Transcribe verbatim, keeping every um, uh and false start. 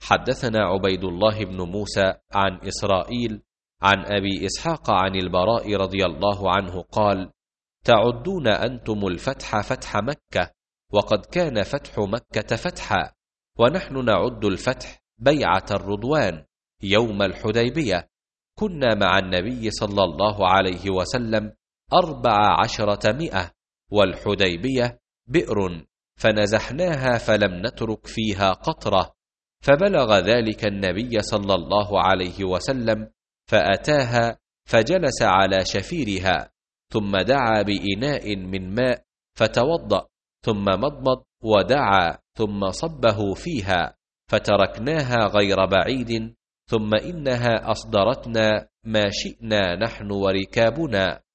حدثنا عبيد الله بن موسى عن إسرائيل عن أبي إسحاق عن البراء رضي الله عنه قال: تعدون أنتم الفتح فتح مكة، وقد كان فتح مكة فتحا، ونحن نعد الفتح بيعة الرضوان يوم الحديبية. كنا مع النبي صلى الله عليه وسلم أربع عشرة مئة، والحديبية بئر فنزحناها فلم نترك فيها قطرة، فبلغ ذلك النبي صلى الله عليه وسلم فأتاها فجلس على شفيرها، ثم دعا بإناء من ماء فتوضأ، ثم مضمض ودعا، ثم صبه فيها، فتركناها غير بعيد، ثم إنها أصدرتنا ما شئنا نحن وركابنا،